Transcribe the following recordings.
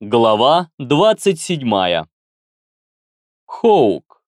Глава 27. Хоук.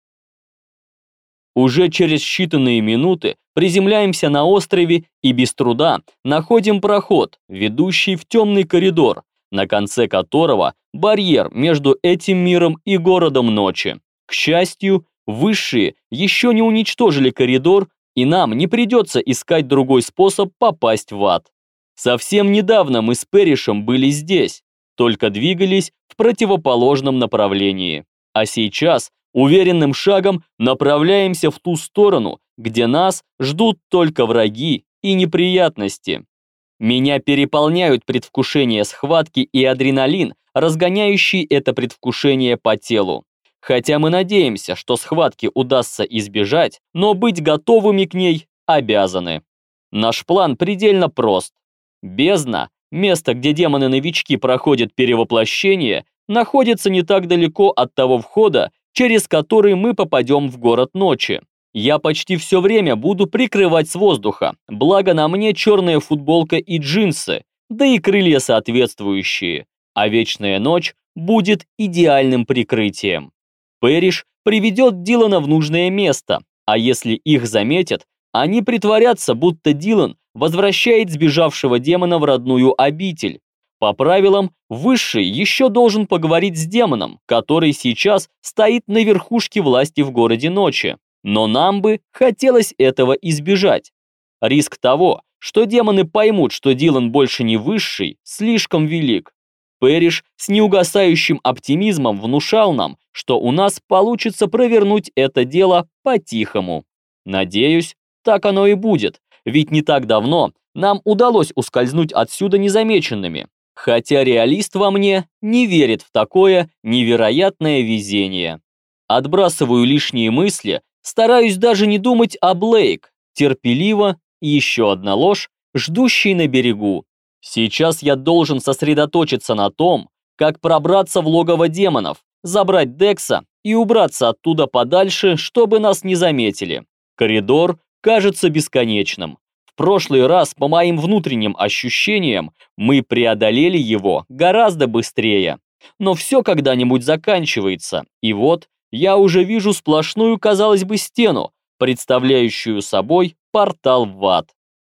Уже через считанные минуты приземляемся на острове и без труда находим проход, ведущий в темный коридор, на конце которого барьер между этим миром и городом ночи. К счастью, высшие еще не уничтожили коридор, и нам не придется искать другой способ попасть в ад. Совсем недавно мы с Пэришем были здесь, только двигались в противоположном направлении. А сейчас уверенным шагом направляемся в ту сторону, где нас ждут только враги и неприятности. Меня переполняют предвкушение схватки и адреналин, разгоняющий это предвкушение по телу. Хотя мы надеемся, что схватки удастся избежать, но быть готовыми к ней обязаны. Наш план предельно прост. Бездна, место, где демоны-новички проходят перевоплощение, находится не так далеко от того входа, через который мы попадем в город ночи. Я почти все время буду прикрывать с воздуха, благо на мне черная футболка и джинсы, да и крылья соответствующие, а вечная ночь будет идеальным прикрытием. Пэриш приведет Дилана в нужное место, а если их заметят, они притворятся, будто Дилан возвращает сбежавшего демона в родную обитель. По правилам, Высший еще должен поговорить с демоном, который сейчас стоит на верхушке власти в городе ночи. Но нам бы хотелось этого избежать. Риск того, что демоны поймут, что Дилан больше не Высший, слишком велик. Пэриш с неугасающим оптимизмом внушал нам, что у нас получится провернуть это дело по-тихому. Надеюсь, так оно и будет, ведь не так давно нам удалось ускользнуть отсюда незамеченными, хотя реалист во мне не верит в такое невероятное везение. Отбрасываю лишние мысли, стараюсь даже не думать о Блейк, терпеливо, и еще одна ложь, ждущей на берегу. Сейчас я должен сосредоточиться на том, как пробраться в логово демонов, забрать Декса и убраться оттуда подальше, чтобы нас не заметили. Коридор кажется бесконечным. В прошлый раз, по моим внутренним ощущениям, мы преодолели его гораздо быстрее. Но все когда-нибудь заканчивается, и вот я уже вижу сплошную, казалось бы, стену, представляющую собой портал в ад.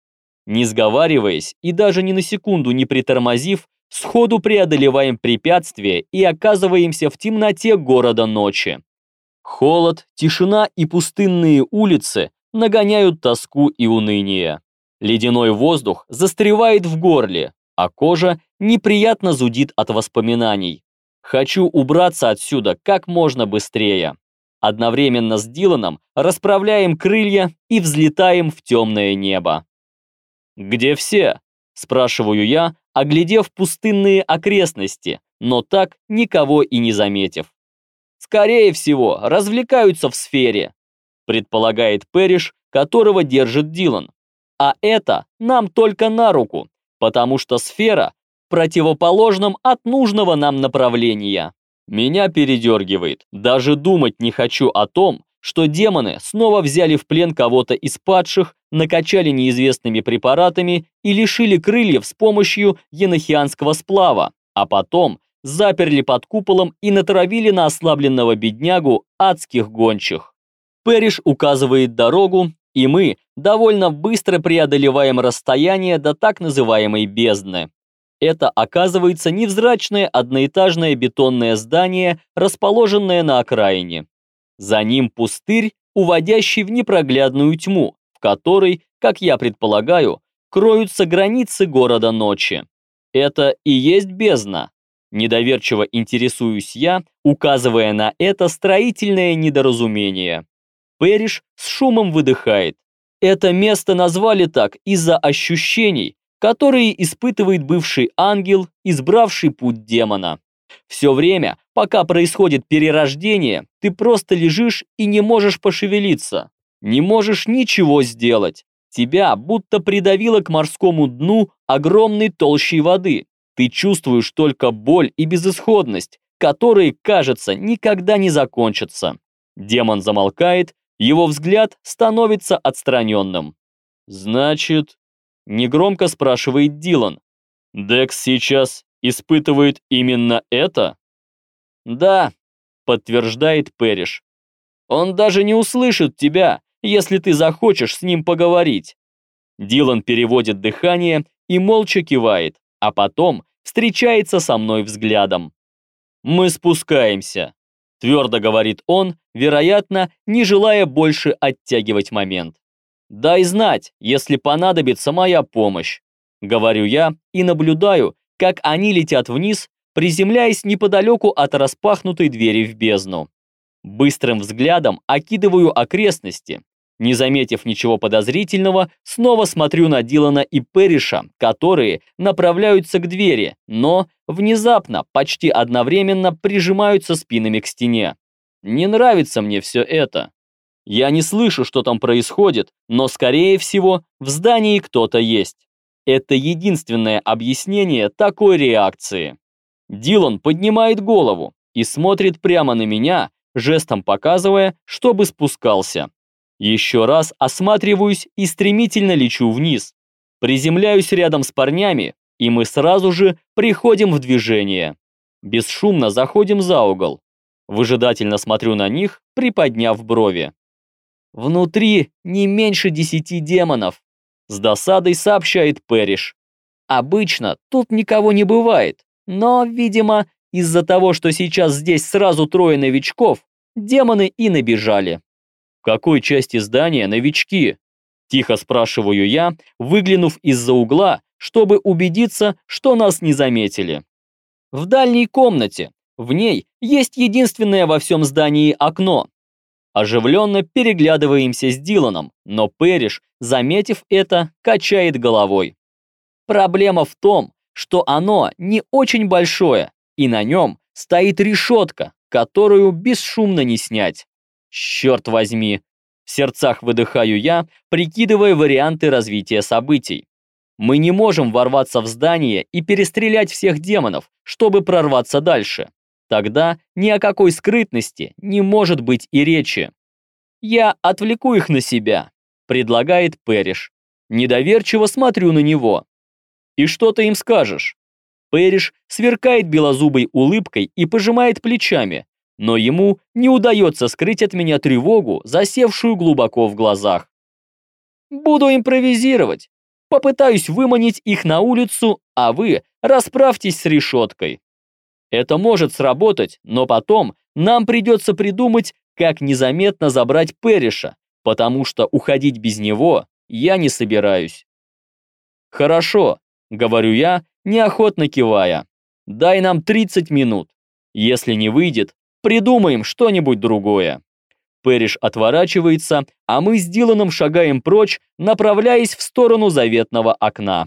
Не сговариваясь и даже ни на секунду не притормозив, сходу преодолеваем препятствие и оказываемся в темноте города ночи. Холод, тишина и пустынные улицы нагоняют тоску и уныние. Ледяной воздух застревает в горле, а кожа неприятно зудит от воспоминаний. Хочу убраться отсюда как можно быстрее. Одновременно с Диланом расправляем крылья и взлетаем в темное небо. «Где все?» – спрашиваю я, оглядев пустынные окрестности, но так никого и не заметив. «Скорее всего, развлекаются в сфере», предполагает Пэриш, которого держит Дилан. А это нам только на руку, потому что сфера в противоположном от нужного нам направления. Меня передергивает. Даже думать не хочу о том, что демоны снова взяли в плен кого-то из падших, накачали неизвестными препаратами и лишили крыльев с помощью енохианского сплава, а потом заперли под куполом и натравили на ослабленного беднягу адских гончих. Пэриш указывает дорогу, и мы довольно быстро преодолеваем расстояние до так называемой бездны. Это оказывается невзрачное одноэтажное бетонное здание, расположенное на окраине. За ним пустырь, уводящий в непроглядную тьму, в которой, как я предполагаю, кроются границы города ночи. Это и есть бездна. Недоверчиво интересуюсь я, указывая на это строительное недоразумение. Пэриш с шумом выдыхает. Это место назвали так из-за ощущений, которые испытывает бывший ангел, избравший путь демона. Все время, пока происходит перерождение, ты просто лежишь и не можешь пошевелиться. Не можешь ничего сделать. Тебя будто придавило к морскому дну огромной толщей воды. Ты чувствуешь только боль и безысходность, которые, кажется, никогда не закончатся. Демон замолкает, его взгляд становится отстраненным. «Значит...» — негромко спрашивает Дилан. «Декс сейчас Испытывает именно это? Да, подтверждает Пэриш. Он даже не услышит тебя, если ты захочешь с ним поговорить. Дилан переводит дыхание и молча кивает, а потом встречается со мной взглядом. «Мы спускаемся», — твердо говорит он, вероятно, не желая больше оттягивать момент. «Дай знать, если понадобится моя помощь», — говорю я и наблюдаю, как они летят вниз, приземляясь неподалеку от распахнутой двери в бездну. Быстрым взглядом окидываю окрестности. Не заметив ничего подозрительного, снова смотрю на Дилана и Пэриша, которые направляются к двери, но внезапно, почти одновременно прижимаются спинами к стене. Не нравится мне все это. Я не слышу, что там происходит, но, скорее всего, в здании кто-то есть. Это единственное объяснение такой реакции. Дилан поднимает голову и смотрит прямо на меня, жестом показывая, чтобы спускался. Еще раз осматриваюсь и стремительно лечу вниз. Приземляюсь рядом с парнями, и мы сразу же приходим в движение. Бесшумно заходим за угол. Выжидательно смотрю на них, приподняв брови. «Внутри не меньше 10 демонов», — с досадой сообщает Пэриш. «Обычно тут никого не бывает, но, видимо, из-за того, что сейчас здесь сразу 3 новичков, демоны и набежали». «В какой части здания новички?» – тихо спрашиваю я, выглянув из-за угла, чтобы убедиться, что нас не заметили. «В дальней комнате. В ней есть единственное во всем здании окно». Оживленно переглядываемся с Диланом, но Пэриш, заметив это, качает головой. «Проблема в том, что оно не очень большое, и на нем стоит решетка, которую бесшумно не снять. Черт возьми!» В сердцах выдыхаю я, прикидывая варианты развития событий. Мы не можем ворваться в здание и перестрелять всех демонов, чтобы прорваться дальше. Тогда ни о какой скрытности не может быть и речи. «Я отвлеку их на себя», — предлагает Пэриш. Недоверчиво смотрю на него. «И что ты им скажешь?» Пэриш сверкает белозубой улыбкой и пожимает плечами, но ему не удается скрыть от меня тревогу, засевшую глубоко в глазах. «Буду импровизировать. Попытаюсь выманить их на улицу, а вы расправьтесь с решеткой». Это может сработать, но потом нам придется придумать, как незаметно забрать Пэриша, потому что уходить без него я не собираюсь. «Хорошо», — говорю я, неохотно кивая. «Дай нам 30 минут. Если не выйдет, придумаем что-нибудь другое». Пэриш отворачивается, а мы с Диланом шагаем прочь, направляясь в сторону заветного окна.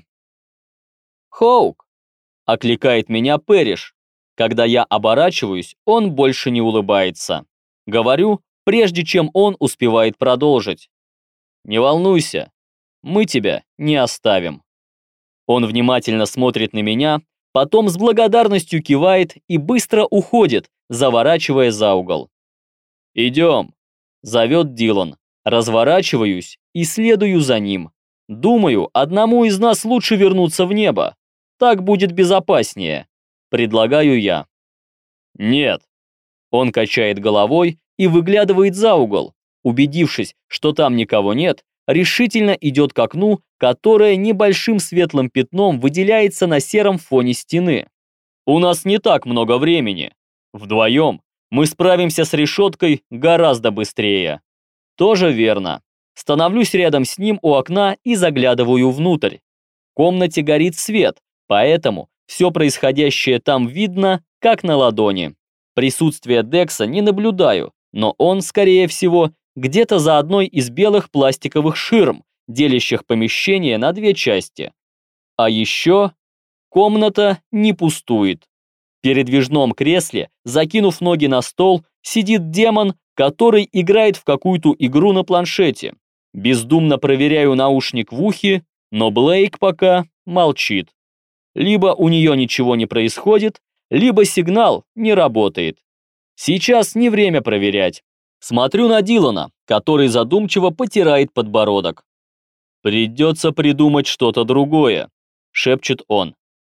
«Хоук!» — окликает меня Пэриш. Когда я оборачиваюсь, он больше не улыбается. Говорю, прежде чем он успевает продолжить. «Не волнуйся, мы тебя не оставим». Он внимательно смотрит на меня, потом с благодарностью кивает и быстро уходит, заворачивая за угол. «Идем», — зовет Дилан. Разворачиваюсь и следую за ним. Думаю, одному из нас лучше вернуться в небо. Так будет безопаснее. Предлагаю я. «Нет». Он качает головой и выглядывает за угол. Убедившись, что там никого нет, решительно идет к окну, которое небольшим светлым пятном выделяется на сером фоне стены. «У нас не так много времени. Вдвоем мы справимся с решеткой гораздо быстрее». Тоже верно. Становлюсь рядом с ним у окна и заглядываю внутрь. В комнате горит свет, поэтому все происходящее там видно, как на ладони. Присутствие Декса не наблюдаю, но он, скорее всего, где-то за одной из белых пластиковых ширм, делящих помещение на 2 части. А еще комната не пустует. В передвижном кресле, закинув ноги на стол, сидит демон, который играет в какую-то игру на планшете. Бездумно проверяю наушник в ухе, но Блейк пока молчит. Либо у нее ничего не происходит, либо сигнал не работает. Сейчас не время проверять. Смотрю на Дилана, который задумчиво потирает подбородок. «Придется придумать что-то другое», — шепчет он.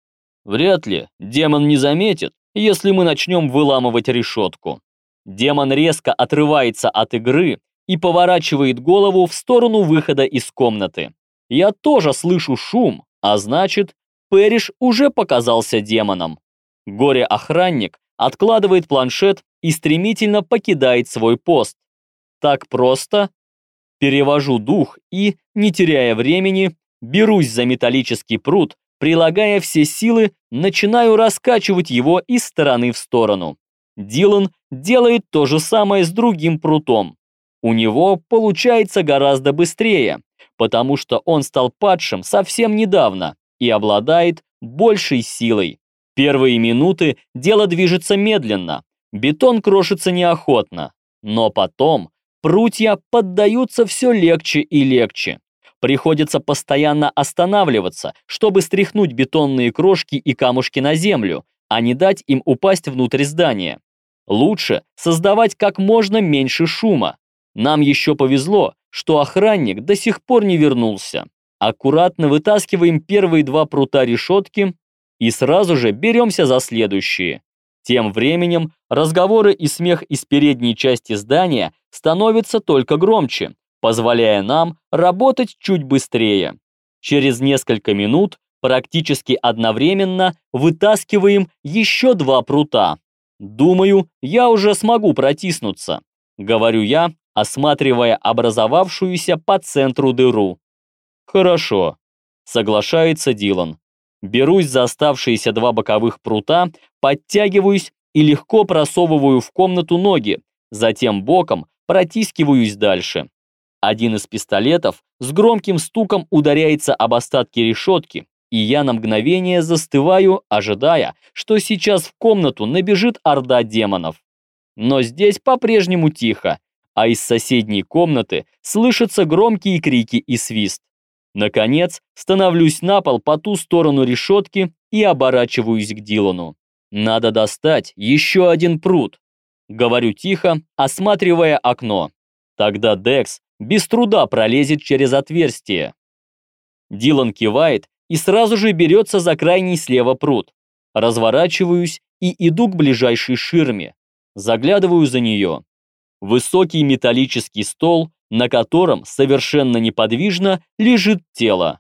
Вряд ли демон не заметит, если мы начнем выламывать решетку. Демон резко отрывается от игры и поворачивает голову в сторону выхода из комнаты. Я тоже слышу шум, а значит, Пэриш уже показался демоном. Горе-охранник откладывает планшет и стремительно покидает свой пост. Так просто? Перевожу дух и, не теряя времени, берусь за металлический прут, прилагая все силы, начинаю раскачивать его из стороны в сторону. Дилан делает то же самое с другим прутом. У него получается гораздо быстрее, потому что он стал падшим совсем недавно и обладает большей силой. Первые минуты дело движется медленно, бетон крошится неохотно, но потом прутья поддаются все легче и легче. Приходится постоянно останавливаться, чтобы стряхнуть бетонные крошки и камушки на землю, а не дать им упасть внутрь здания. Лучше создавать как можно меньше шума. Нам еще повезло, что охранник до сих пор не вернулся. Аккуратно вытаскиваем первые два прута решетки и сразу же беремся за следующие. Тем временем разговоры и смех из передней части здания становятся только громче, позволяя нам работать чуть быстрее. Через несколько минут практически одновременно вытаскиваем еще два прута. «Думаю, я уже смогу протиснуться», — говорю я, осматривая образовавшуюся по центру дыру. «Хорошо», — соглашается Дилан. Берусь за оставшиеся два боковых прута, подтягиваюсь и легко просовываю в комнату ноги, затем боком протискиваюсь дальше. Один из пистолетов с громким стуком ударяется об остатки решетки, и я на мгновение застываю, ожидая, что сейчас в комнату набежит орда демонов. Но здесь по-прежнему тихо, а из соседней комнаты слышатся громкие крики и свист. Наконец, становлюсь на пол по ту сторону решетки и оборачиваюсь к Дилану. Надо достать еще один прут. Говорю тихо, осматривая окно. Тогда Декс без труда пролезет через отверстие. Дилан кивает и сразу же берется за крайний слева прут. Разворачиваюсь и иду к ближайшей ширме. Заглядываю за нее. Высокий металлический стол, на котором совершенно неподвижно лежит тело.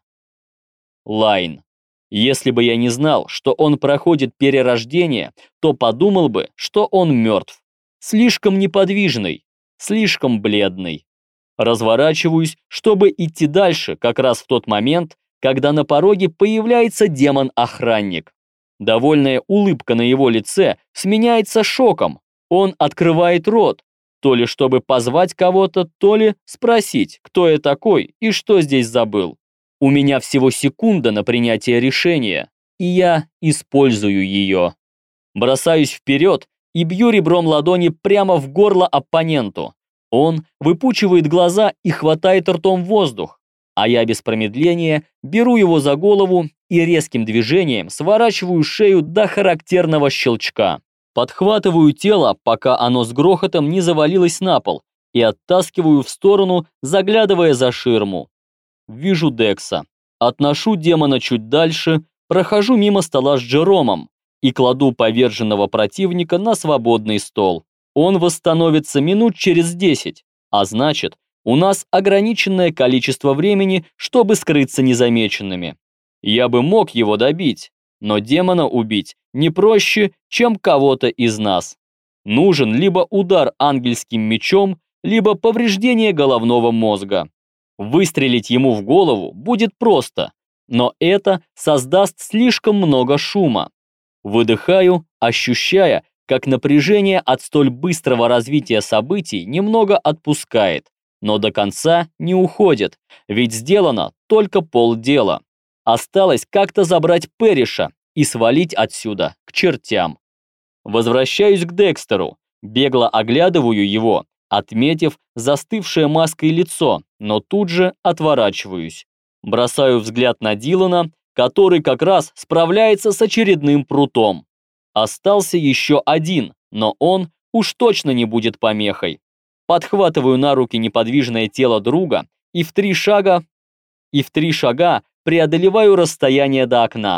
Лайн. Если бы я не знал, что он проходит перерождение, то подумал бы, что он мертв. Слишком неподвижный, слишком бледный. Разворачиваюсь, чтобы идти дальше, как раз в тот момент, когда на пороге появляется демон-охранник. Довольная улыбка на его лице сменяется шоком. Он открывает рот, то ли чтобы позвать кого-то, то ли спросить, кто я такой и что здесь забыл. У меня всего секунда на принятие решения, и я использую ее. Бросаюсь вперед и бью ребром ладони прямо в горло оппоненту. Он выпучивает глаза и хватает ртом воздух, а я без промедления беру его за голову и резким движением сворачиваю шею до характерного щелчка. Подхватываю тело, пока оно с грохотом не завалилось на пол, и оттаскиваю в сторону, заглядывая за ширму. Вижу Декса. Отношу демона чуть дальше, прохожу мимо стола с Джеромом и кладу поверженного противника на свободный стол. Он восстановится минут через 10, а значит, у нас ограниченное количество времени, чтобы скрыться незамеченными. Я бы мог его добить, но демона убить не проще, чем кого-то из нас. Нужен либо удар ангельским мечом, либо повреждение головного мозга. Выстрелить ему в голову будет просто, но это создаст слишком много шума. Выдыхаю, ощущая, как напряжение от столь быстрого развития событий немного отпускает, но до конца не уходит, ведь сделано только полдела. Осталось как-то забрать Пэриша и свалить отсюда к чертям. Возвращаюсь к Декстеру, бегло оглядываю его, отметив застывшее маской лицо, но тут же отворачиваюсь. Бросаю взгляд на Дилана, который как раз справляется с очередным прутом. Остался еще один, но он уж точно не будет помехой. Подхватываю на руки неподвижное тело друга и в три шага преодолеваю расстояние до окна.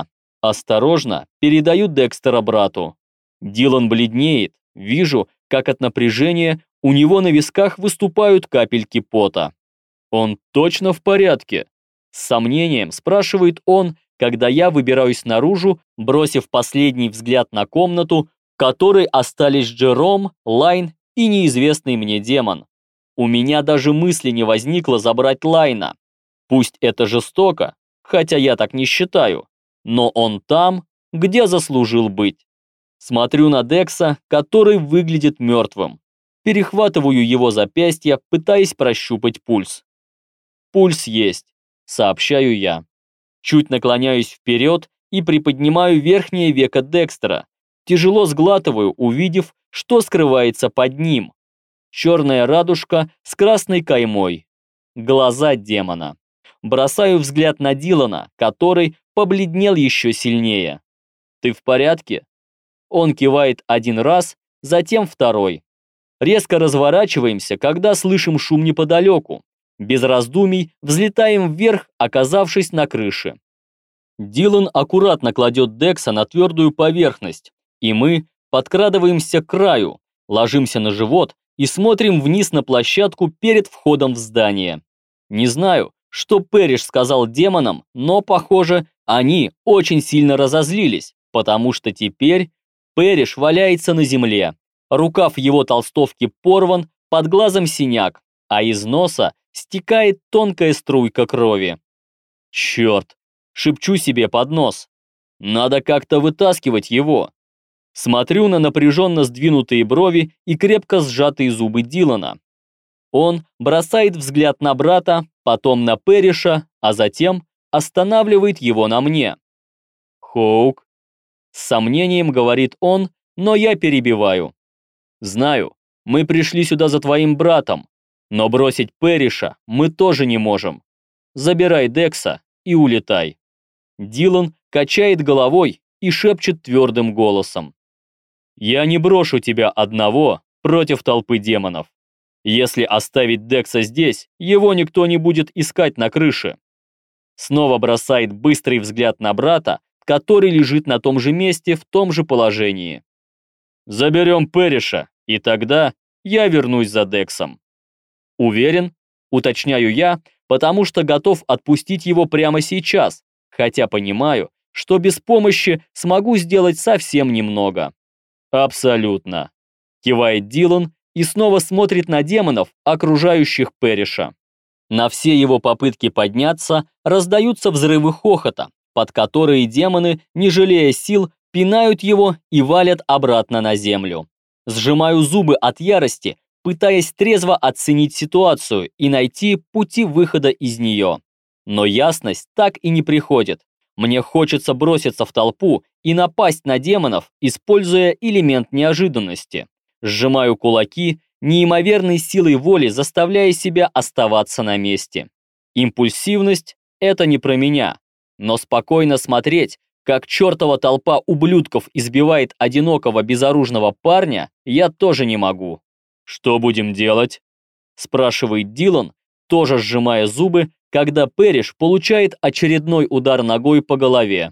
Осторожно передаю Декстера брату. Дилан бледнеет, вижу, как от напряжения у него на висках выступают капельки пота. Он точно в порядке? С сомнением спрашивает он, когда я выбираюсь наружу, бросив последний взгляд на комнату, в которой остались Джером, Лайн и неизвестный мне демон. У меня даже мысли не возникло забрать Лайна. Пусть это жестоко, хотя я так не считаю, но он там, где заслужил быть. Смотрю на Декса, который выглядит мертвым. Перехватываю его запястье, пытаясь прощупать пульс. Пульс есть, сообщаю я. Чуть наклоняюсь вперед и приподнимаю верхнее веко Декстера. Тяжело сглатываю, увидев, что скрывается под ним. Черная радужка с красной каймой. Глаза демона. Бросаю взгляд на Дилана, который побледнел еще сильнее. «Ты в порядке?» Он кивает один раз, затем второй. Резко разворачиваемся, когда слышим шум неподалеку. Без раздумий взлетаем вверх, оказавшись на крыше. Дилан аккуратно кладет Декса на твердую поверхность, и мы подкрадываемся к краю, ложимся на живот и смотрим вниз на площадку перед входом в здание. Не знаю, что Пэриш сказал демонам, но, похоже, они очень сильно разозлились, потому что теперь Пэриш валяется на земле. Рукав его толстовки порван, под глазом синяк, а из носа стекает тонкая струйка крови. Черт, шепчу себе под нос. Надо как-то вытаскивать его. Смотрю на напряженно сдвинутые брови и крепко сжатые зубы Дилана. Он бросает взгляд на брата, потом на Пэриша, а затем останавливает его на мне. «Хоук», с сомнением говорит он, но я перебиваю. «Знаю, мы пришли сюда за твоим братом, но бросить Пэриша мы тоже не можем. Забирай Декса и улетай». Дилан качает головой и шепчет твердым голосом. «Я не брошу тебя одного против толпы демонов. Если оставить Декса здесь, его никто не будет искать на крыше». Снова бросает быстрый взгляд на брата, который лежит на том же месте в том же положении. «Заберем Пэриша, и тогда я вернусь за Дексом». «Уверен?» – уточняю я, потому что готов отпустить его прямо сейчас, хотя понимаю, что без помощи смогу сделать совсем немного. «Абсолютно», – кивает Дилан и снова смотрит на демонов, окружающих Пэриша. На все его попытки подняться раздаются взрывы хохота, под которые демоны, не жалея сил, пинают его и валят обратно на землю. Сжимаю зубы от ярости, пытаясь трезво оценить ситуацию и найти пути выхода из нее. Но ясность так и не приходит. Мне хочется броситься в толпу и напасть на демонов, используя элемент неожиданности. Сжимаю кулаки, неимоверной силой воли заставляя себя оставаться на месте. Импульсивность – это не про меня, но спокойно смотреть, как чертова толпа ублюдков избивает одинокого безоружного парня, я тоже не могу. «Что будем делать?» – спрашивает Дилан, тоже сжимая зубы, когда Пэриш получает очередной удар ногой по голове.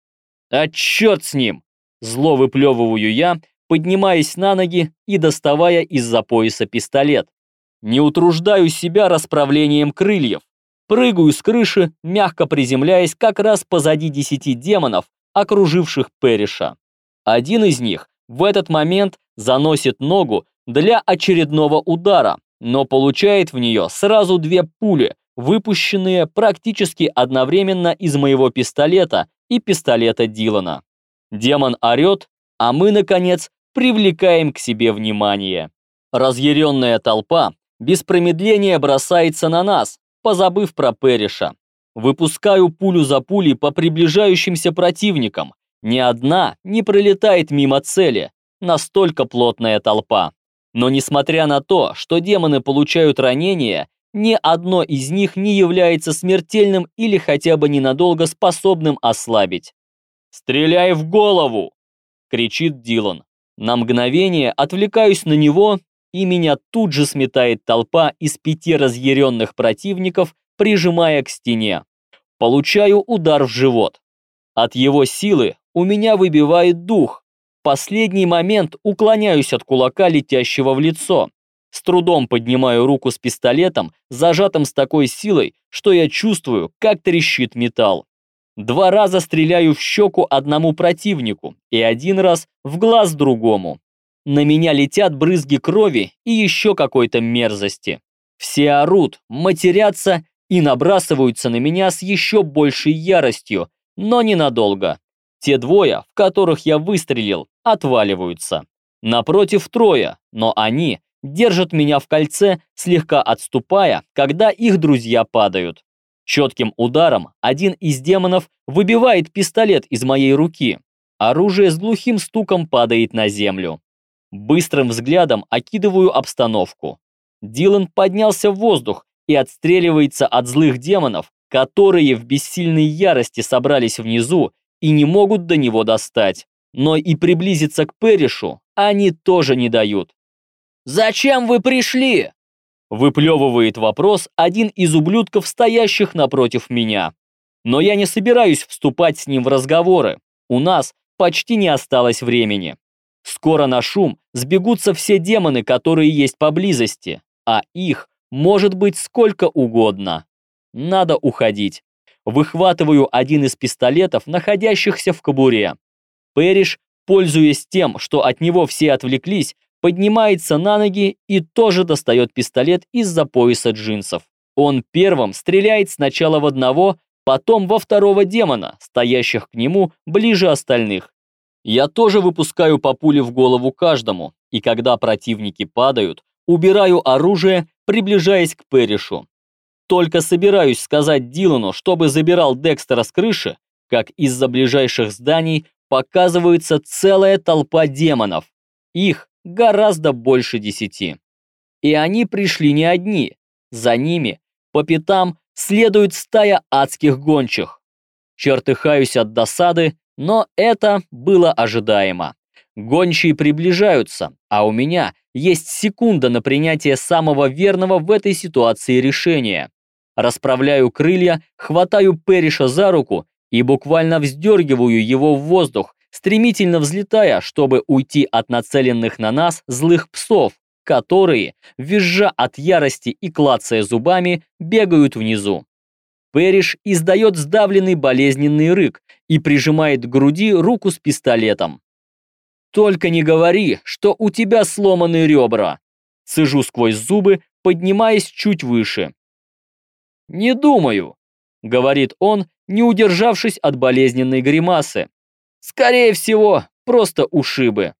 «А черт с ним!» – зло выплевываю я, поднимаясь на ноги и доставая из-за пояса пистолет. Не утруждаю себя расправлением крыльев. Прыгаю с крыши, мягко приземляясь как раз позади 10 демонов, окруживших Пэриша. Один из них в этот момент заносит ногу для очередного удара, но получает в нее сразу 2 пули, выпущенные практически одновременно из моего пистолета и пистолета Дилана. Демон орет, а мы, наконец, привлекаем к себе внимание. Разъяренная толпа без промедления бросается на нас, позабыв про Пэриша. Выпускаю пулю за пулей по приближающимся противникам. Ни одна не пролетает мимо цели, настолько плотная толпа. Но несмотря на то, что демоны получают ранения, ни одно из них не является смертельным или хотя бы ненадолго способным ослабить. «Стреляй в голову!» – кричит Дилан. На мгновение отвлекаюсь на него, и меня тут же сметает толпа из 5 разъяренных противников, прижимая к стене. Получаю удар в живот. От его силы у меня выбивает дух. В последний момент уклоняюсь от кулака, летящего в лицо. С трудом поднимаю руку с пистолетом, зажатым с такой силой, что я чувствую, как трещит металл. 2 раза стреляю в щеку одному противнику и 1 раз в глаз другому. На меня летят брызги крови и еще какой-то мерзости. Все орут, матерятся и набрасываются на меня с еще большей яростью, но ненадолго. Те 2, в которых я выстрелил, отваливаются. Напротив 3, но они держат меня в кольце, слегка отступая, когда их друзья падают. Четким ударом один из демонов выбивает пистолет из моей руки. Оружие с глухим стуком падает на землю. Быстрым взглядом окидываю обстановку. Дилан поднялся в воздух и отстреливается от злых демонов, которые в бессильной ярости собрались внизу и не могут до него достать. Но и приблизиться к Пэришу они тоже не дают. «Зачем вы пришли?» Выплевывает вопрос один из ублюдков, стоящих напротив меня. Но я не собираюсь вступать с ним в разговоры. У нас почти не осталось времени. Скоро на шум сбегутся все демоны, которые есть поблизости, а их может быть сколько угодно. Надо уходить. Выхватываю один из пистолетов, находящихся в кобуре. Пэриш, пользуясь тем, что от него все отвлеклись, поднимается на ноги и тоже достает пистолет из-за пояса джинсов. Он первым стреляет сначала в одного, потом во второго демона, стоящих к нему ближе остальных. Я тоже выпускаю по пуле в голову каждому, и когда противники падают, убираю оружие, приближаясь к Пэришу. Только собираюсь сказать Дилану, чтобы забирал Декстера с крыши, как из-за ближайших зданий показывается целая толпа демонов. Их гораздо больше 10. И они пришли не одни. За ними, по пятам, следует стая адских гончих. Чертыхаюсь от досады, но это было ожидаемо. Гончие приближаются, а у меня есть секунда на принятие самого верного в этой ситуации решения. Расправляю крылья, хватаю Пэриша за руку и буквально вздергиваю его в воздух, стремительно взлетая, чтобы уйти от нацеленных на нас злых псов, которые, визжа от ярости и клацая зубами, бегают внизу. Пэриш издает сдавленный болезненный рык и прижимает к груди руку с пистолетом. «Только не говори, что у тебя сломаны ребра!» Цежу сквозь зубы, поднимаясь чуть выше. «Не думаю», — говорит он, не удержавшись от болезненной гримасы. «Скорее всего, просто ушибы».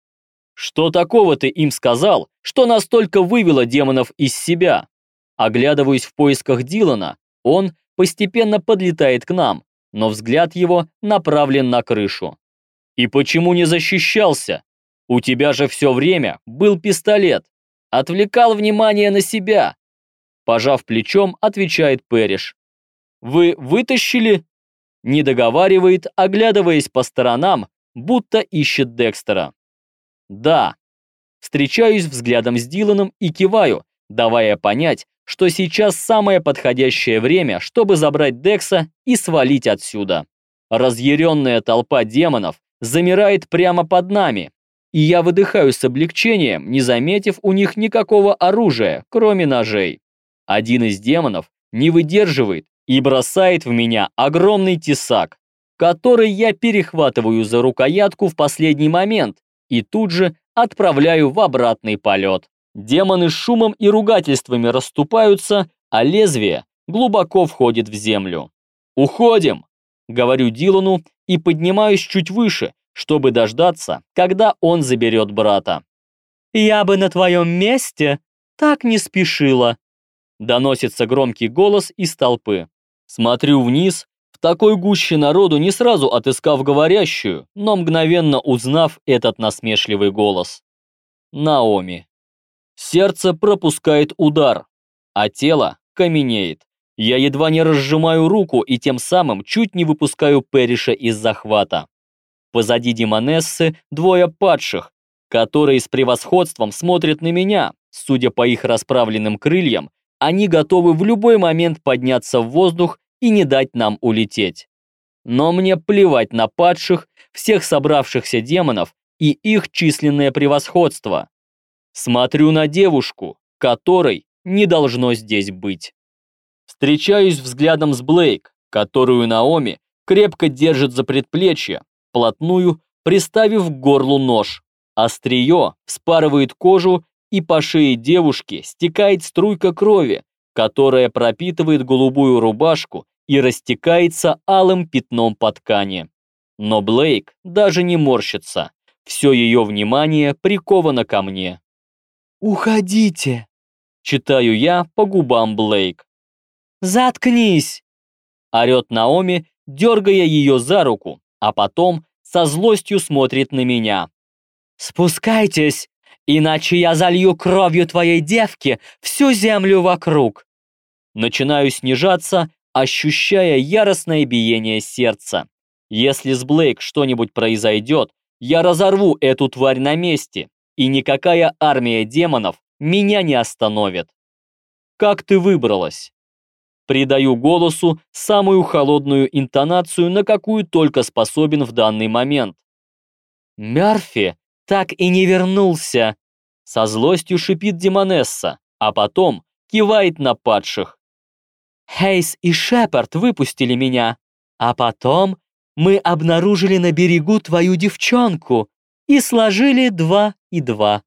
«Что такого ты им сказал, что настолько вывело демонов из себя?» Оглядываясь в поисках Дилана, он постепенно подлетает к нам, но взгляд его направлен на крышу. «И почему не защищался? У тебя же все время был пистолет. Отвлекал внимание на себя». Пожав плечом, отвечает Пэриш. «Вы вытащили?» Не договаривает, оглядываясь по сторонам, будто ищет Декстера. «Да». Встречаюсь взглядом с Диланом и киваю, давая понять, что сейчас самое подходящее время, чтобы забрать Декса и свалить отсюда. Разъяренная толпа демонов замирает прямо под нами, и я выдыхаю с облегчением, не заметив у них никакого оружия, кроме ножей. Один из демонов не выдерживает и бросает в меня огромный тесак, который я перехватываю за рукоятку в последний момент и тут же отправляю в обратный полет. Демоны с шумом и ругательствами расступаются, а лезвие глубоко входит в землю. «Уходим!» — говорю Дилану и поднимаюсь чуть выше, чтобы дождаться, когда он заберет брата. «Я бы на твоем месте так не спешила», — доносится громкий голос из толпы. Смотрю вниз, в такой гуще народу не сразу отыскав говорящую, но мгновенно узнав этот насмешливый голос. Наоми. Сердце пропускает удар, а тело каменеет. Я едва не разжимаю руку и тем самым чуть не выпускаю Пэриша из захвата. Позади демонессы 2 падших, которые с превосходством смотрят на меня. Судя по их расправленным крыльям, они готовы в любой момент подняться в воздух и не дать нам улететь. Но мне плевать на падших, всех собравшихся демонов и их численное превосходство. Смотрю на девушку, которой не должно здесь быть. Встречаюсь взглядом с Блейк, которую Наоми крепко держит за предплечье, вплотную приставив к горлу нож. Острие вспарывает кожу, и по шее девушки стекает струйка крови, которая пропитывает голубую рубашку и растекается алым пятном по ткани. Но Блейк даже не морщится. Все ее внимание приковано ко мне. «Уходите!» — читаю я по губам Блейк. «Заткнись!» — орет Наоми, дергая ее за руку, а потом со злостью смотрит на меня. «Спускайтесь, иначе я залью кровью твоей девки всю землю вокруг!» Начинаю снижаться, ощущая яростное биение сердца. Если с Блейк что-нибудь произойдет, я разорву эту тварь на месте, и никакая армия демонов меня не остановит. Как ты выбралась? Придаю голосу самую холодную интонацию, на какую только способен в данный момент. «Мёрфи так и не вернулся!» Со злостью шипит Демонесса, а потом кивает на падших. Хейс и Шепард выпустили меня, а потом мы обнаружили на берегу твою девчонку и сложили 2 и 2.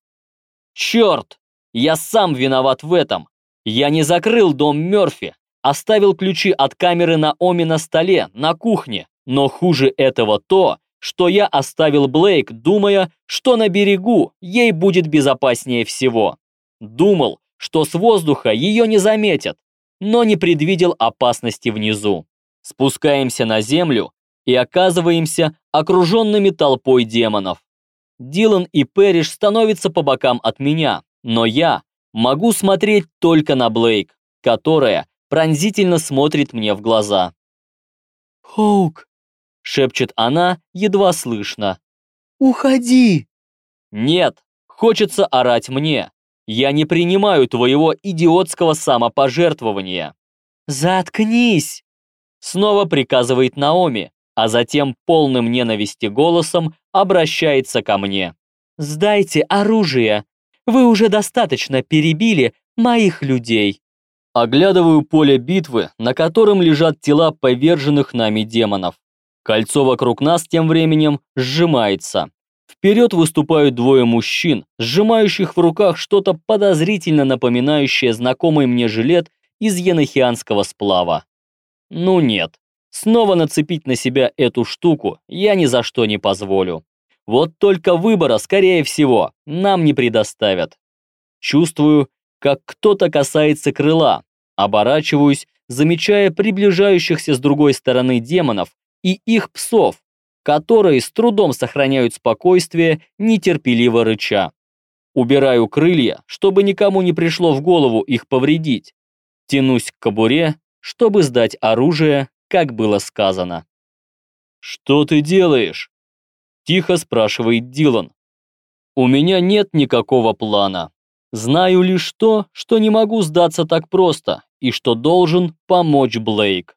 Черт! Я сам виноват в этом. Я не закрыл дом Мёрфи, оставил ключи от камеры Наоми на столе, на кухне. Но хуже этого то, что я оставил Блейк, думая, что на берегу ей будет безопаснее всего. Думал, что с воздуха ее не заметят, но не предвидел опасности внизу. Спускаемся на землю и оказываемся окруженными толпой демонов. Дилан и Пэриш становятся по бокам от меня, но я могу смотреть только на Блейк, которая пронзительно смотрит мне в глаза. «Хоук!» — шепчет она, едва слышно. «Уходи!» «Нет, хочется орать мне. Я не принимаю твоего идиотского самопожертвования». «Заткнись!» Снова приказывает Наоми, а затем полным ненависти голосом обращается ко мне. «Сдайте оружие! Вы уже достаточно перебили моих людей!» Оглядываю поле битвы, на котором лежат тела поверженных нами демонов. Кольцо вокруг нас тем временем сжимается. Вперед выступают двое мужчин, сжимающих в руках что-то подозрительно напоминающее знакомый мне жилет из енохианского сплава. Ну нет, снова нацепить на себя эту штуку я ни за что не позволю. Вот только выбора, скорее всего, нам не предоставят. Чувствую, как кто-то касается крыла, оборачиваюсь, замечая приближающихся с другой стороны демонов и их псов, которые с трудом сохраняют спокойствие, нетерпеливо рыча. Убираю крылья, чтобы никому не пришло в голову их повредить. Тянусь к кобуре, чтобы сдать оружие, как было сказано. «Что ты делаешь?» – тихо спрашивает Дилан. «У меня нет никакого плана. Знаю лишь то, что не могу сдаться так просто и что должен помочь Блейк».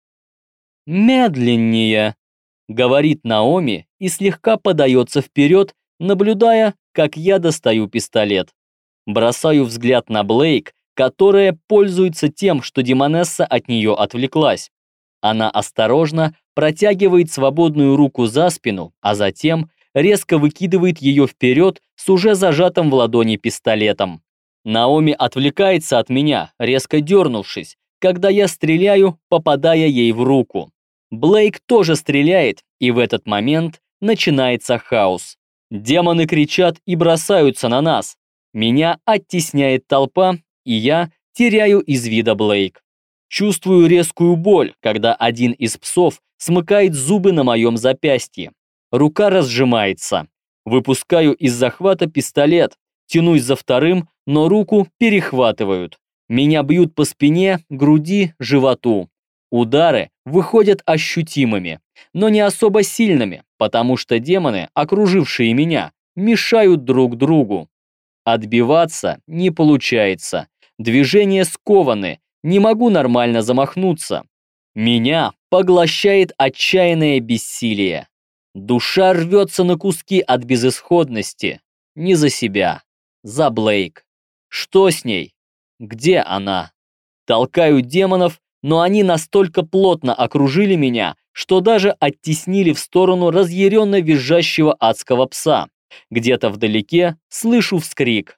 «Медленнее!» — говорит Наоми и слегка подается вперед, наблюдая, как я достаю пистолет. Бросаю взгляд на Блейк, которая пользуется тем, что Демонесса от нее отвлеклась. Она осторожно протягивает свободную руку за спину, а затем резко выкидывает ее вперед с уже зажатым в ладони пистолетом. Наоми отвлекается от меня, резко дернувшись, когда я стреляю, попадая ей в руку. Блейк тоже стреляет, и в этот момент начинается хаос. Демоны кричат и бросаются на нас. Меня оттесняет толпа, и я теряю из вида Блейк. Чувствую резкую боль, когда один из псов смыкает зубы на моем запястье. Рука разжимается. Выпускаю из захвата пистолет, тянусь за вторым, но руку перехватывают. Меня бьют по спине, груди, животу. Удары выходят ощутимыми, но не особо сильными, потому что демоны, окружившие меня, мешают друг другу. Отбиваться не получается. Движения скованы, не могу нормально замахнуться. Меня поглощает отчаянное бессилие. Душа рвется на куски от безысходности. Не за себя, за Блейк. Что с ней? Где она? Толкаю демонов, но они настолько плотно окружили меня, что даже оттеснили в сторону разъяренно визжащего адского пса. Где-то вдалеке слышу вскрик.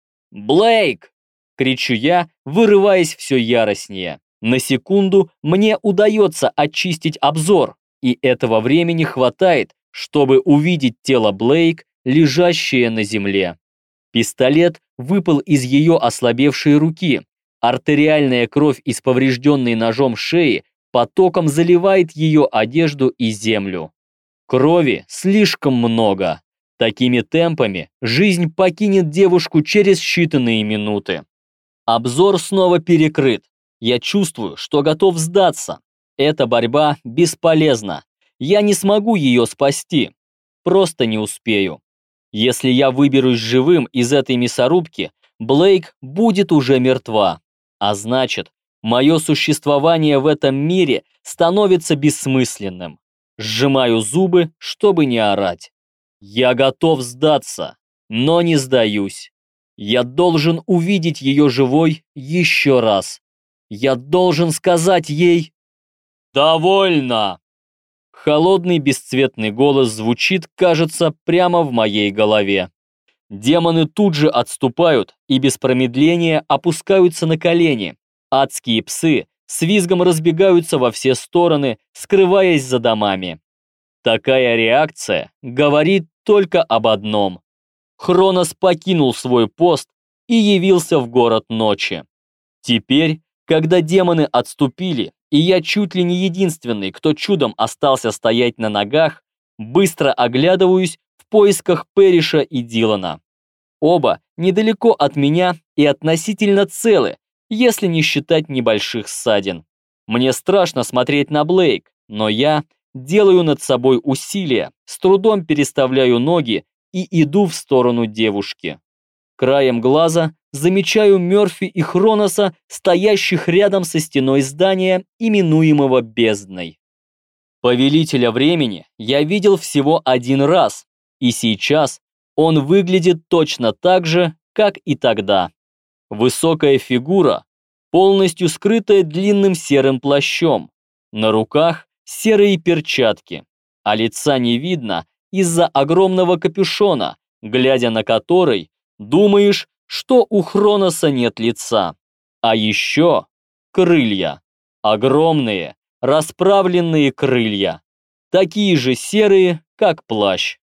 «Блейк!» — кричу я, вырываясь все яростнее. На секунду мне удается очистить обзор, и этого времени хватает, чтобы увидеть тело Блейк, лежащее на земле. Пистолет выпал из ее ослабевшей руки. Артериальная кровь из поврежденной ножом шеи потоком заливает ее одежду и землю. Крови слишком много. Такими темпами жизнь покинет девушку через считанные минуты. Обзор снова перекрыт. Я чувствую, что готов сдаться. Эта борьба бесполезна. Я не смогу ее спасти. Просто не успею. Если я выберусь живым из этой мясорубки, Блейк будет уже мертва. А значит, мое существование в этом мире становится бессмысленным. Сжимаю зубы, чтобы не орать. Я готов сдаться, но не сдаюсь. Я должен увидеть ее живой еще раз. Я должен сказать ей «Довольно!». Холодный бесцветный голос звучит, кажется, прямо в моей голове. Демоны тут же отступают и без промедления опускаются на колени. Адские псы с визгом разбегаются во все стороны, скрываясь за домами. Такая реакция говорит только об одном. Хронос покинул свой пост и явился в город ночи. Теперь, когда демоны отступили, и я чуть ли не единственный, кто чудом остался стоять на ногах, быстро оглядываюсь в поисках Перриша и Дилана. Оба недалеко от меня и относительно целы, если не считать небольших ссадин. Мне страшно смотреть на Блейк, но я делаю над собой усилия, с трудом переставляю ноги и иду в сторону девушки. Краем глаза замечаю Мёрфи и Хроноса, стоящих рядом со стеной здания, именуемого бездной. Повелителя времени я видел всего один раз, и сейчас он выглядит точно так же, как и тогда. Высокая фигура, полностью скрытая длинным серым плащом, на руках серые перчатки, а лица не видно из-за огромного капюшона, глядя на который, думаешь, что у Хроноса нет лица. А еще крылья. Огромные, расправленные крылья. Такие же серые, как плащ.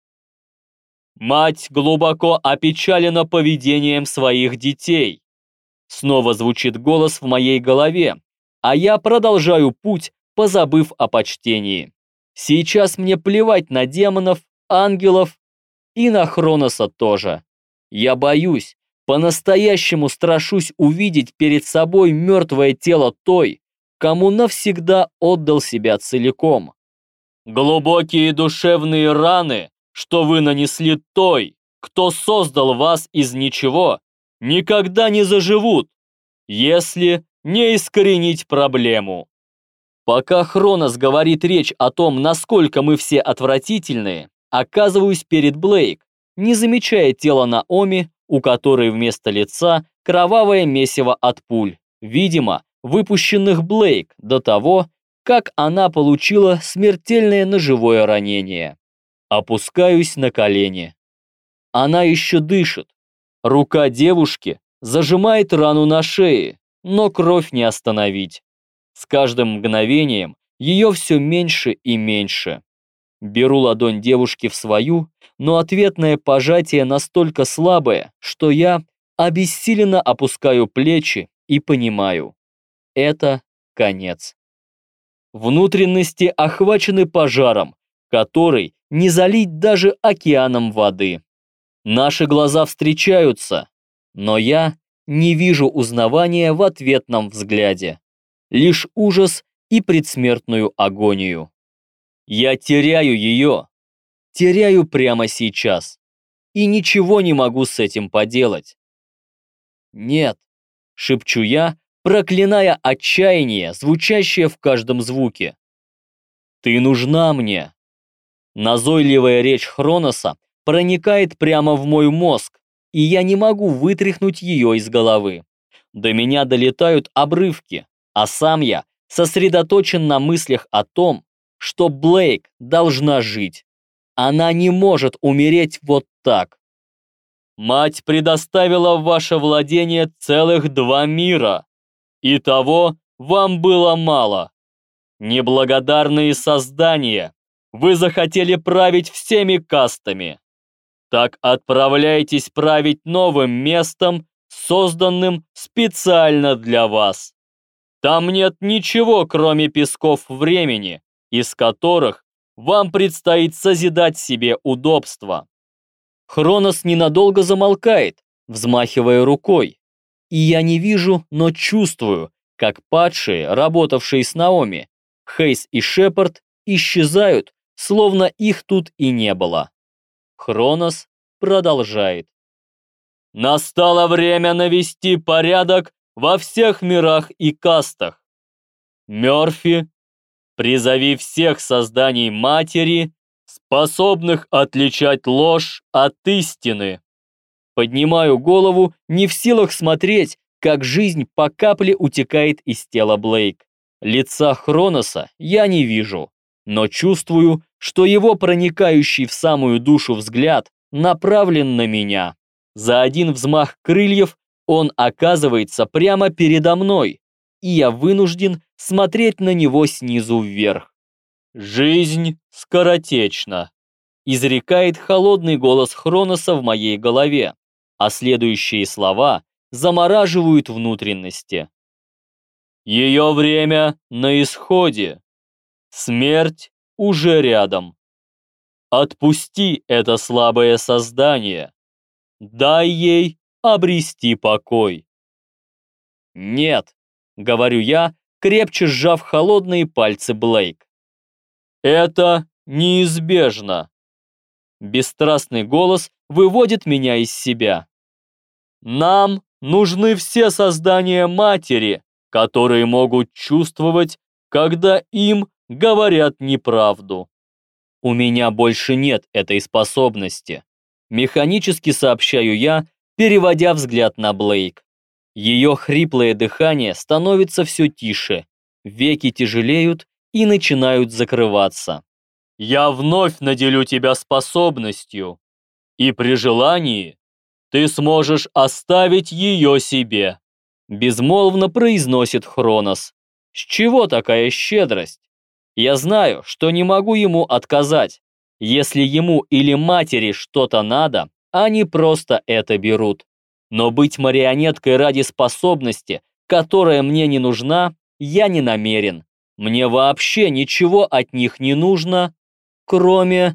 Мать глубоко опечалена поведением своих детей. Снова звучит голос в моей голове, а я продолжаю путь, позабыв о почтении. Сейчас мне плевать на демонов, ангелов и на Хроноса тоже. Я боюсь, по-настоящему страшусь увидеть перед собой мертвое тело той, кому навсегда отдал себя целиком. Глубокие душевные раны, что вы нанесли той, кто создал вас из ничего, никогда не заживут, если не искоренить проблему. Пока Хронос говорит речь о том, насколько мы все отвратительные, оказываюсь перед Блейк, не замечая тела Наоми, у которой вместо лица кровавое месиво от пуль, видимо, выпущенных Блейк до того, как она получила смертельное ножевое ранение. Опускаюсь на колени. Она еще дышит. Рука девушки зажимает рану на шее, но кровь не остановить. С каждым мгновением ее все меньше и меньше. Беру ладонь девушки в свою, но ответное пожатие настолько слабое, что я обессиленно опускаю плечи и понимаю. Это конец. Внутренности охвачены пожаром, который не залить даже океаном воды. Наши глаза встречаются, но я не вижу узнавания в ответном взгляде. Лишь ужас и предсмертную агонию. Я теряю ее. Теряю прямо сейчас. И ничего не могу с этим поделать. «Нет», — шепчу я, проклиная отчаяние, звучащее в каждом звуке. Ты нужна мне. Назойливая речь Хроноса проникает прямо в мой мозг, и я не могу вытряхнуть ее из головы. До меня долетают обрывки, а сам я сосредоточен на мыслях о том, что Блейк должна жить. Она не может умереть вот так. Мать предоставила в ваше владение целых 2 мира. И того вам было мало. Неблагодарные создания, вы захотели править всеми кастами. Так отправляйтесь править новым местом, созданным специально для вас. Там нет ничего, кроме песков времени, из которых вам предстоит созидать себе удобства. Хронос ненадолго замолкает, взмахивая рукой. И я не вижу, но чувствую, как падшие, работавшие с Наоми, Хейс и Шепард, исчезают, словно их тут и не было. Хронос продолжает. Настало время навести порядок во всех мирах и кастах. Мёрфи, призови всех созданий матери, способных отличать ложь от истины. Поднимаю голову, не в силах смотреть, как жизнь по капле утекает из тела Блейк. Лица Хроноса я не вижу, но чувствую, что его проникающий в самую душу взгляд направлен на меня. За один взмах крыльев он оказывается прямо передо мной, и я вынужден смотреть на него снизу вверх. «Жизнь скоротечна», — изрекает холодный голос Хроноса в моей голове, а следующие слова замораживают внутренности. Ее время на исходе. Смерть уже рядом. Отпусти это слабое создание. Дай ей обрести покой. Нет, говорю я, крепче сжав холодные пальцы Блейк. Это неизбежно. Бесстрастный голос выводит меня из себя. Нам нужны все создания матери, которые могут чувствовать, когда им говорят неправду. У меня больше нет этой способности. Механически сообщаю я, переводя взгляд на Блейк. Ее хриплое дыхание становится все тише, веки тяжелеют и начинают закрываться. Я вновь наделю тебя способностью, и при желании ты сможешь оставить ее себе. Безмолвно произносит Хронос. С чего такая щедрость? Я знаю, что не могу ему отказать. Если ему или матери что-то надо, они просто это берут. Но быть марионеткой ради способности, которая мне не нужна, я не намерен. Мне вообще ничего от них не нужно, кроме...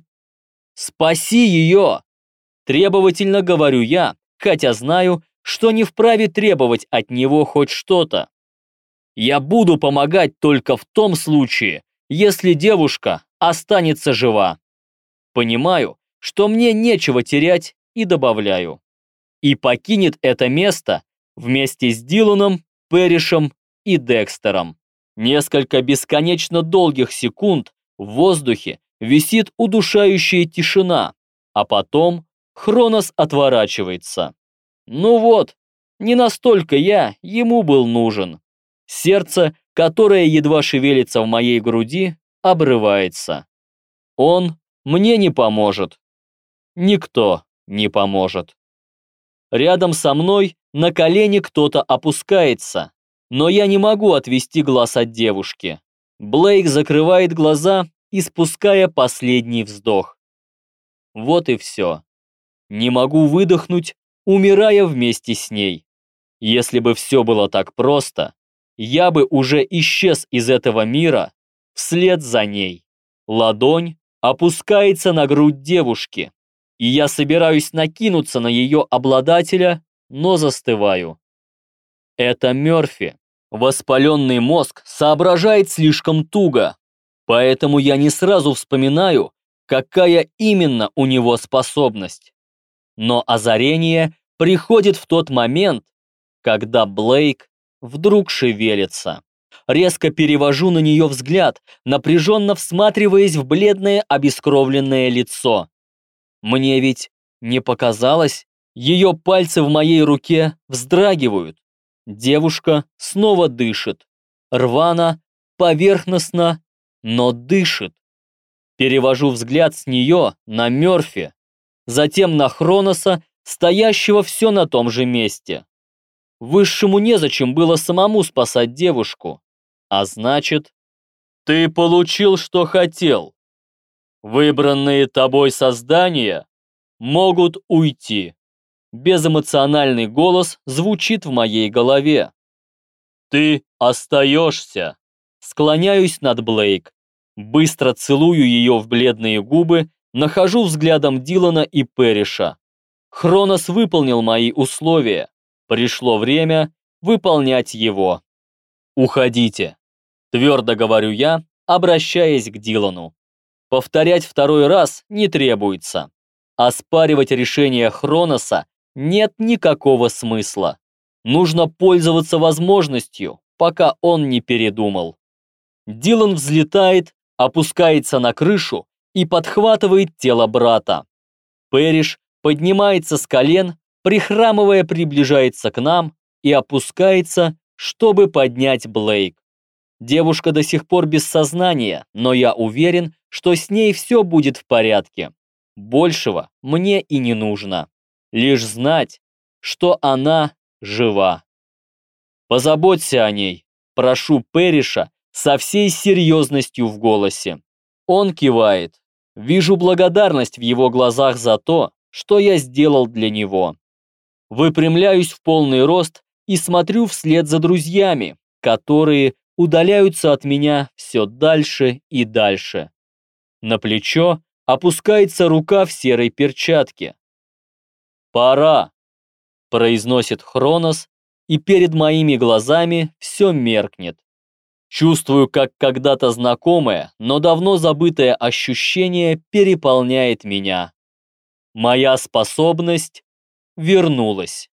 Спаси ее! Требовательно говорю я, хотя знаю, что не вправе требовать от него хоть что-то. Я буду помогать только в том случае, если девушка останется жива. Понимаю, что мне нечего терять, и добавляю. И покинет это место вместе с Диланом, Пэришем и Декстером. Несколько бесконечно долгих секунд в воздухе висит удушающая тишина, а потом Хронос отворачивается. Ну вот, не настолько я ему был нужен. Сердце, которое едва шевелится в моей груди, обрывается. Он мне не поможет. Никто не поможет. Рядом со мной на колени кто-то опускается, но я не могу отвести глаз от девушки. Блейк закрывает глаза, испуская последний вздох. Вот и все. Не могу выдохнуть, умирая вместе с ней. Если бы все было так просто, я бы уже исчез из этого мира вслед за ней. Ладонь опускается на грудь девушки, и я собираюсь накинуться на ее обладателя, но застываю. Это Мёрфи. Воспаленный мозг соображает слишком туго, поэтому я не сразу вспоминаю, какая именно у него способность. Но озарение приходит в тот момент, когда Блейк вдруг шевелится. резко перевожу на нее взгляд, напряженно всматриваясь в бледное обескровленное лицо. Мне ведь не показалось, ее пальцы в моей руке вздрагивают. Девушка снова дышит. Рвано, поверхностно, но дышит. Перевожу взгляд с нее на Мёрфи, затем на Хроноса, стоящего все на том же месте. Высшему незачем было самому спасать девушку. А значит, ты получил, что хотел. Выбранные тобой создания могут уйти. Безэмоциональный голос звучит в моей голове. Ты остаешься. Склоняюсь над Блейк. Быстро целую ее в бледные губы, нахожу взглядом Дилана и Перриша. Хронос выполнил мои условия. Пришло время выполнять его. Уходите. Твердо говорю я, обращаясь к Дилану. Повторять второй раз не требуется. Оспаривать решение Хроноса нет никакого смысла. Нужно пользоваться возможностью, пока он не передумал. Дилан взлетает, опускается на крышу и подхватывает тело брата. Перриш поднимается с колен, прихрамывая, приближается к нам и опускается, чтобы поднять Блейк. Девушка до сих пор без сознания, но я уверен, что с ней все будет в порядке. Большего мне и не нужно. Лишь знать, что она жива. Позаботься о ней, прошу Перриша со всей серьезностью в голосе. Он кивает. Вижу благодарность в его глазах за то, что я сделал для него. Выпрямляюсь в полный рост и смотрю вслед за друзьями, которые удаляются от меня все дальше и дальше. На плечо опускается рука в серой перчатке. «Пора», — произносит Хронос, и перед моими глазами все меркнет. Чувствую, как когда-то знакомое, но давно забытое ощущение переполняет меня. Моя способность вернулась.